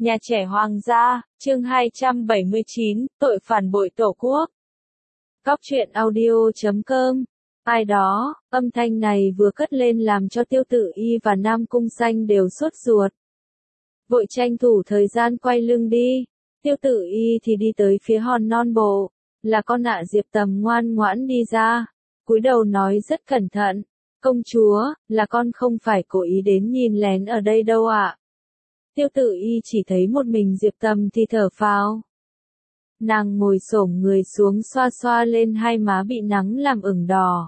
Nhà trẻ Hoàng gia, chương 279, tội phản bội Tổ quốc. Cóc truyện audio.com. Ai đó, âm thanh này vừa cất lên làm cho Tiêu Tự Y và Nam Cung Xanh đều sốt ruột. Vội tranh thủ thời gian quay lưng đi. Tiêu Tự Y thì đi tới phía hòn non bộ. Là con ạ. Diệp Tầm ngoan ngoãn đi ra. Cúi đầu nói rất cẩn thận. Công chúa, là con không phải cố ý đến nhìn lén ở đây đâu ạ. Tiêu Tự Y chỉ thấy một mình Diệp Tầm thì thở phào. Nàng ngồi xổm người xuống xoa xoa lên hai má bị nắng làm ửng đỏ.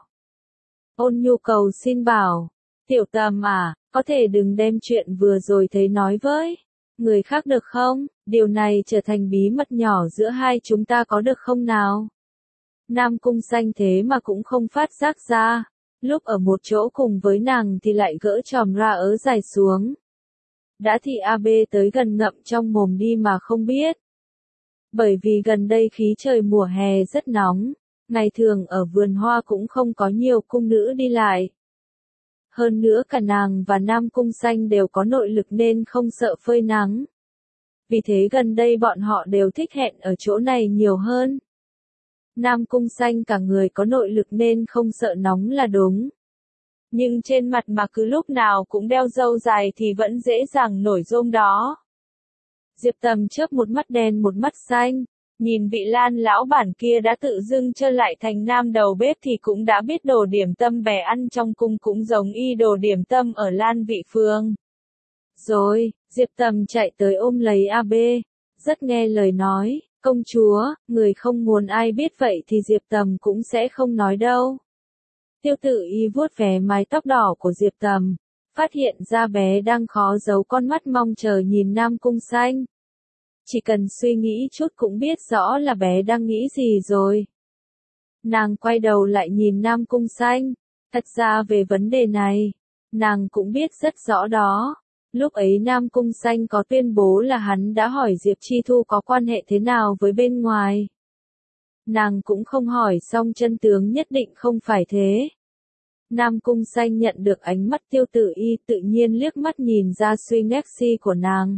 Ôn nhu cầu xin bảo, Tiểu Tầm à, có thể đừng đem chuyện vừa rồi thấy nói với người khác được không? Điều này trở thành bí mật nhỏ giữa hai chúng ta có được không nào? Nam Cung Xanh thế mà cũng không phát giác ra. Lúc ở một chỗ cùng với nàng thì lại gỡ chòm ra ớ dài xuống. Đã thì AB tới gần ngậm trong mồm đi mà không biết. Bởi vì gần đây khí trời mùa hè rất nóng, ngày thường ở vườn hoa cũng không có nhiều cung nữ đi lại. Hơn nữa cả nàng và Nam Cung Xanh đều có nội lực nên không sợ phơi nắng. Vì thế gần đây bọn họ đều thích hẹn ở chỗ này nhiều hơn. Nam Cung Xanh cả người có nội lực nên không sợ nóng là đúng. Nhưng trên mặt mà cứ lúc nào cũng đeo râu dài thì vẫn dễ dàng nổi rôm đó. Diệp Tầm chớp một mắt đen một mắt xanh, nhìn vị Lan lão bản kia đã tự dưng trơ lại thành nam đầu bếp thì cũng đã biết đồ điểm tâm bè ăn trong cung cũng giống y đồ điểm tâm ở Lan Vị Phương. Rồi, Diệp Tầm chạy tới ôm lấy AB, rất nghe lời nói, công chúa, người không muốn ai biết vậy thì Diệp Tầm cũng sẽ không nói đâu. Tiêu Tự Y vuốt ve mái tóc đỏ của Diệp Tầm, phát hiện ra bé đang khó giấu con mắt mong chờ nhìn Nam Cung Xanh. Chỉ cần suy nghĩ chút cũng biết rõ là bé đang nghĩ gì rồi. Nàng quay đầu lại nhìn Nam Cung Xanh, thật ra về vấn đề này, nàng cũng biết rất rõ đó. Lúc ấy Nam Cung Xanh có tuyên bố là hắn đã hỏi Diệp Chi Thu có quan hệ thế nào với bên ngoài. Nàng cũng không hỏi xong chân tướng nhất định không phải thế. Nam Cung Xanh nhận được ánh mắt Tiêu Tự Y tự nhiên liếc mắt nhìn ra suy ngách si của nàng.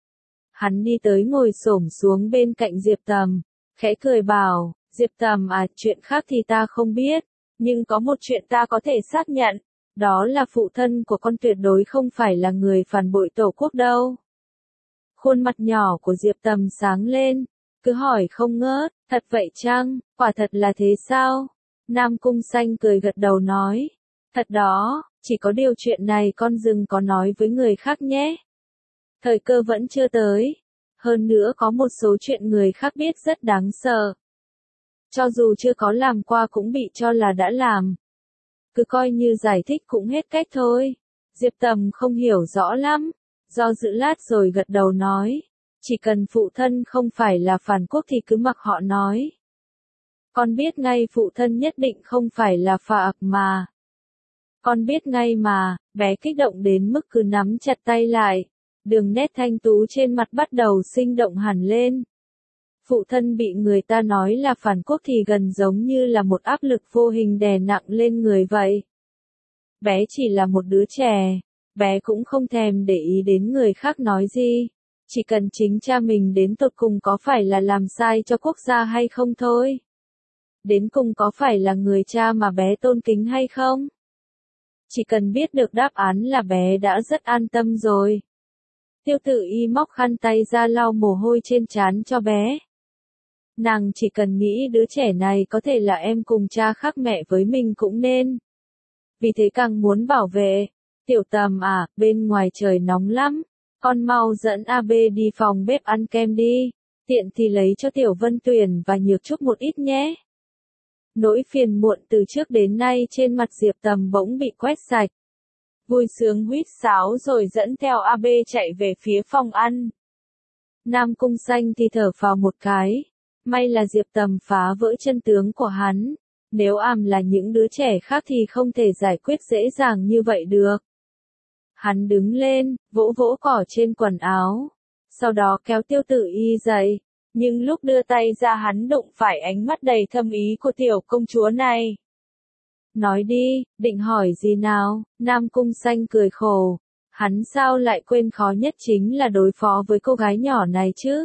Hắn đi tới ngồi xổm xuống bên cạnh Diệp Tầm, khẽ cười bảo, Diệp Tầm à, chuyện khác thì ta không biết, nhưng có một chuyện ta có thể xác nhận, đó là phụ thân của con tuyệt đối không phải là người phản bội Tổ quốc đâu. Khuôn mặt nhỏ của Diệp Tầm sáng lên, cứ hỏi không ngớt, thật vậy chăng, quả thật là thế sao? Nam Cung Xanh cười gật đầu nói, thật đó, chỉ có điều chuyện này con đừng có nói với người khác nhé. Thời cơ vẫn chưa tới, hơn nữa có một số chuyện người khác biết rất đáng sợ. Cho dù chưa có làm qua cũng bị cho là đã làm. Cứ coi như giải thích cũng hết cách thôi. Diệp Tầm không hiểu rõ lắm, do dự lát rồi gật đầu nói, chỉ cần phụ thân không phải là phản quốc thì cứ mặc họ nói. Con biết ngay phụ thân nhất định không phải là phà mà. Con biết ngay mà, bé kích động đến mức cứ nắm chặt tay lại. Đường nét thanh tú trên mặt bắt đầu sinh động hẳn lên. Phụ thân bị người ta nói là phản quốc thì gần giống như là một áp lực vô hình đè nặng lên người vậy. Bé chỉ là một đứa trẻ, bé cũng không thèm để ý đến người khác nói gì. Chỉ cần chính cha mình đến tột cùng có phải là làm sai cho quốc gia hay không thôi. Đến cùng có phải là người cha mà bé tôn kính hay không? Chỉ cần biết được đáp án là bé đã rất an tâm rồi. Tiêu Tự Y móc khăn tay ra lau mồ hôi trên trán cho bé. Nàng chỉ cần nghĩ đứa trẻ này có thể là em cùng cha khác mẹ với mình cũng nên. Vì thế càng muốn bảo vệ. Tiểu Tầm à, bên ngoài trời nóng lắm. Con mau dẫn AB đi phòng bếp ăn kem đi. Tiện thì lấy cho Tiểu Vân Tuyền và Nhược Trúc một ít nhé. Nỗi phiền muộn từ trước đến nay trên mặt Diệp Tầm bỗng bị quét sạch. Vui sướng huýt sáo rồi dẫn theo AB chạy về phía phòng ăn. Nam Cung Xanh thì thở phào một cái. May là Diệp Tầm phá vỡ chân tướng của hắn. Nếu là những đứa trẻ khác thì không thể giải quyết dễ dàng như vậy được. Hắn đứng lên, vỗ vỗ cỏ trên quần áo. Sau đó kéo Tiêu Tự Y dậy. Nhưng lúc đưa tay ra hắn đụng phải ánh mắt đầy thâm ý của tiểu công chúa này. Nói đi, định hỏi gì nào? Nam Cung Xanh cười khổ. Hắn sao lại quên khó nhất chính là đối phó với cô gái nhỏ này chứ?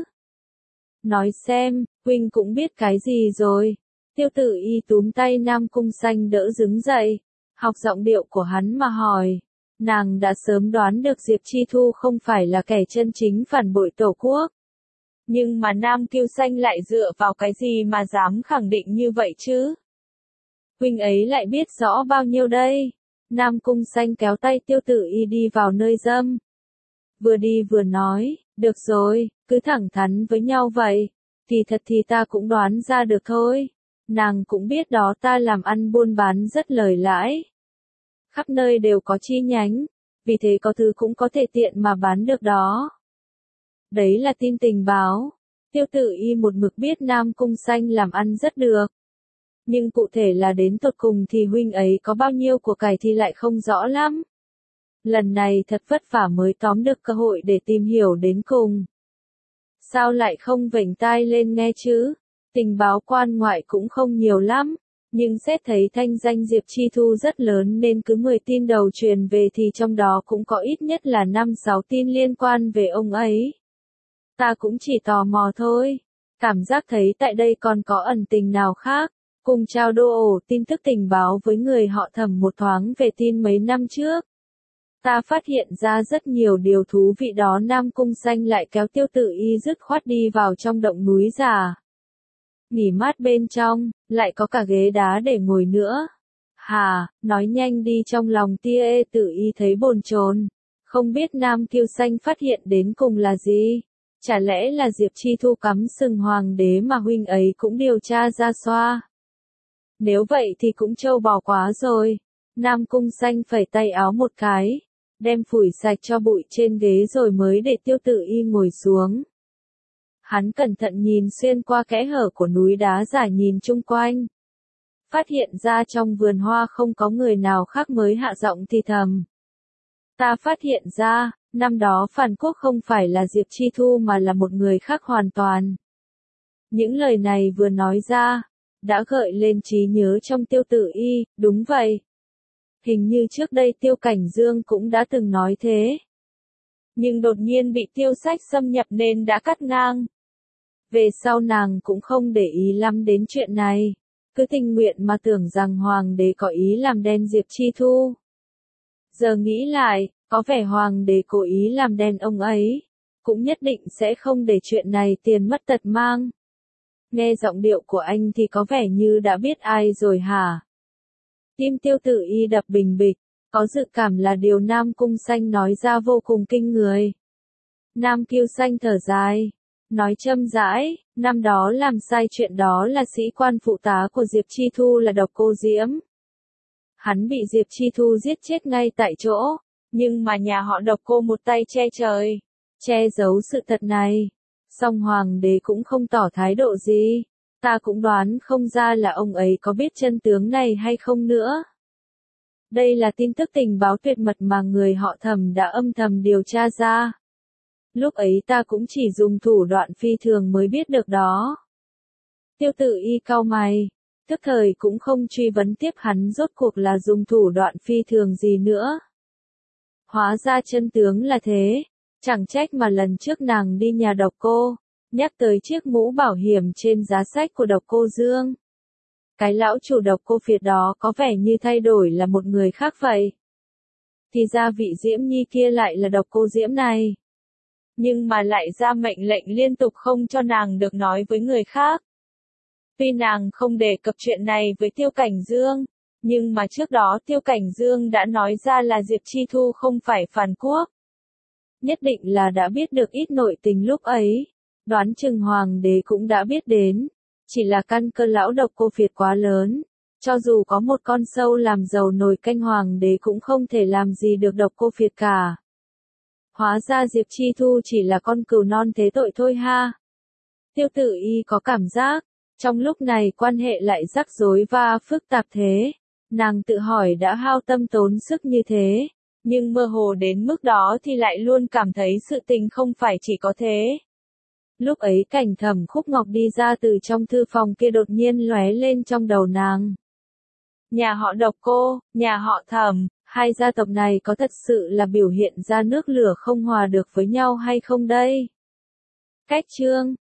Nói xem, huynh cũng biết cái gì rồi. Tiêu Tử Y túm tay Nam Cung Xanh đỡ đứng dậy, học giọng điệu của hắn mà hỏi. Nàng đã sớm đoán được Diệp Chi Thu không phải là kẻ chân chính phản bội Tổ quốc. Nhưng mà Nam Kiêu Xanh lại dựa vào cái gì mà dám khẳng định như vậy chứ? Huynh ấy lại biết rõ bao nhiêu đây? Nam Cung Xanh kéo tay Tiêu Tử Y đi vào nơi dâm. Vừa đi vừa nói, được rồi, cứ thẳng thắn với nhau vậy. Thì thật thì ta cũng đoán ra được thôi. Nàng cũng biết đó, ta làm ăn buôn bán rất lời lãi. Khắp nơi đều có chi nhánh, vì thế có thứ cũng có thể tiện mà bán được đó. Đấy là tin tình báo. Tiêu Tử Y một mực biết Nam Cung Xanh làm ăn rất được. Nhưng cụ thể là đến tột cùng thì huynh ấy có bao nhiêu của cải thì lại không rõ lắm. Lần này thật vất vả mới tóm được cơ hội để tìm hiểu đến cùng. Sao lại không vểnh tai lên nghe chứ? Tình báo quan ngoại cũng không nhiều lắm. Nhưng xét thấy thanh danh Diệp Chi Thu rất lớn nên cứ 10 tin đầu truyền về thì trong đó cũng có ít nhất là 5-6 tin liên quan về ông ấy. Ta cũng chỉ tò mò thôi. Cảm giác thấy tại đây còn có ẩn tình nào khác. Cùng trao đổi tin tức tình báo với người họ Thẩm một thoáng về tin mấy năm trước. Ta phát hiện ra rất nhiều điều thú vị đó. Nam Cung Xanh lại kéo Tiêu Tử Y dứt khoát đi vào trong động núi già. Nghỉ mát bên trong, lại có cả ghế đá để ngồi nữa. Hà, nói nhanh đi, trong lòng Tiêu Tử Y thấy bồn chồn. Không biết Nam Kiêu Xanh phát hiện đến cùng là gì? Chả lẽ là Diệp Chi Thu cắm sừng hoàng đế mà huynh ấy cũng điều tra ra xoa? Nếu vậy thì cũng trâu bò quá rồi. Nam Cung Xanh phẩy tay áo một cái, đem phủi sạch cho bụi trên ghế rồi mới để Tiêu Tử Y ngồi xuống. Hắn cẩn thận nhìn xuyên qua kẽ hở của núi đá dài, nhìn chung quanh. Phát hiện ra trong vườn hoa không có người nào khác mới hạ giọng thì thầm. Ta phát hiện ra, năm đó phản quốc không phải là Diệp Chi Thu mà là một người khác hoàn toàn. Những lời này vừa nói ra, đã gợi lên trí nhớ trong Tiêu Tử Y, đúng vậy. Hình như trước đây Tiêu Cảnh Dương cũng đã từng nói thế. Nhưng đột nhiên bị Tiêu Sách xâm nhập nên đã cắt ngang. Về sau nàng cũng không để ý lắm đến chuyện này, cứ tình nguyện mà tưởng rằng hoàng đế có ý làm đen Diệp Chi Thu. Giờ nghĩ lại, có vẻ hoàng đế cố ý làm đen ông ấy, cũng nhất định sẽ không để chuyện này tiền mất tật mang. Nghe giọng điệu của anh thì có vẻ như đã biết ai rồi hả? Tim Tiêu Tử Y đập bình bịch, có dự cảm là điều Nam Cung Xanh nói ra vô cùng kinh người. Nam Kiêu Xanh thở dài, nói châm rãi, năm đó làm sai chuyện đó là sĩ quan phụ tá của Diệp Chi Thu là Độc Cô Diễm. Hắn bị Diệp Chi Thu giết chết ngay tại chỗ, nhưng mà nhà họ Độc Cô một tay che trời, che giấu sự thật này. Song hoàng đế cũng không tỏ thái độ gì, ta cũng đoán không ra là ông ấy có biết chân tướng này hay không nữa. Đây là tin tức tình báo tuyệt mật mà người họ Thẩm đã âm thầm điều tra ra. Lúc ấy ta cũng chỉ dùng thủ đoạn phi thường mới biết được đó. Tiêu Tử Y cau mày, tức thời cũng không truy vấn tiếp hắn rốt cuộc là dùng thủ đoạn phi thường gì nữa. Hóa ra chân tướng là thế, chẳng trách mà lần trước nàng đi nhà Độc Cô, nhắc tới chiếc mũ bảo hiểm trên giá sách của Độc Cô Dương. Cái lão chủ Độc Cô Việt đó có vẻ như thay đổi là một người khác vậy. Thì ra vị Diễm Nhi kia lại là Độc Cô Diễm này. Nhưng mà lại ra mệnh lệnh liên tục không cho nàng được nói với người khác. Tuy nàng không đề cập chuyện này với Tiêu Cảnh Dương, nhưng mà trước đó Tiêu Cảnh Dương đã nói ra là Diệp Chi Thu không phải phản quốc. Nhất định là đã biết được ít nội tình lúc ấy, đoán chừng hoàng đế cũng đã biết đến. Chỉ là căn cơ lão Độc Cô Việt quá lớn, cho dù có một con sâu làm dầu nồi canh hoàng đế cũng không thể làm gì được Độc Cô Việt cả. Hóa ra Diệp Chi Thu chỉ là con cừu non thế tội thôi ha. Tiêu Tử Y có cảm giác, trong lúc này quan hệ lại rắc rối và phức tạp thế. Nàng tự hỏi đã hao tâm tốn sức như thế, nhưng mơ hồ đến mức đó thì lại luôn cảm thấy sự tình không phải chỉ có thế. Lúc ấy cảnh Thẩm Khúc Ngọc đi ra từ trong thư phòng kia đột nhiên lóe lên trong đầu nàng. Nhà họ Độc Cô, nhà họ Thẩm, Hai gia tộc này có thật sự là biểu hiện ra nước lửa không hòa được với nhau hay không đây? Cách chương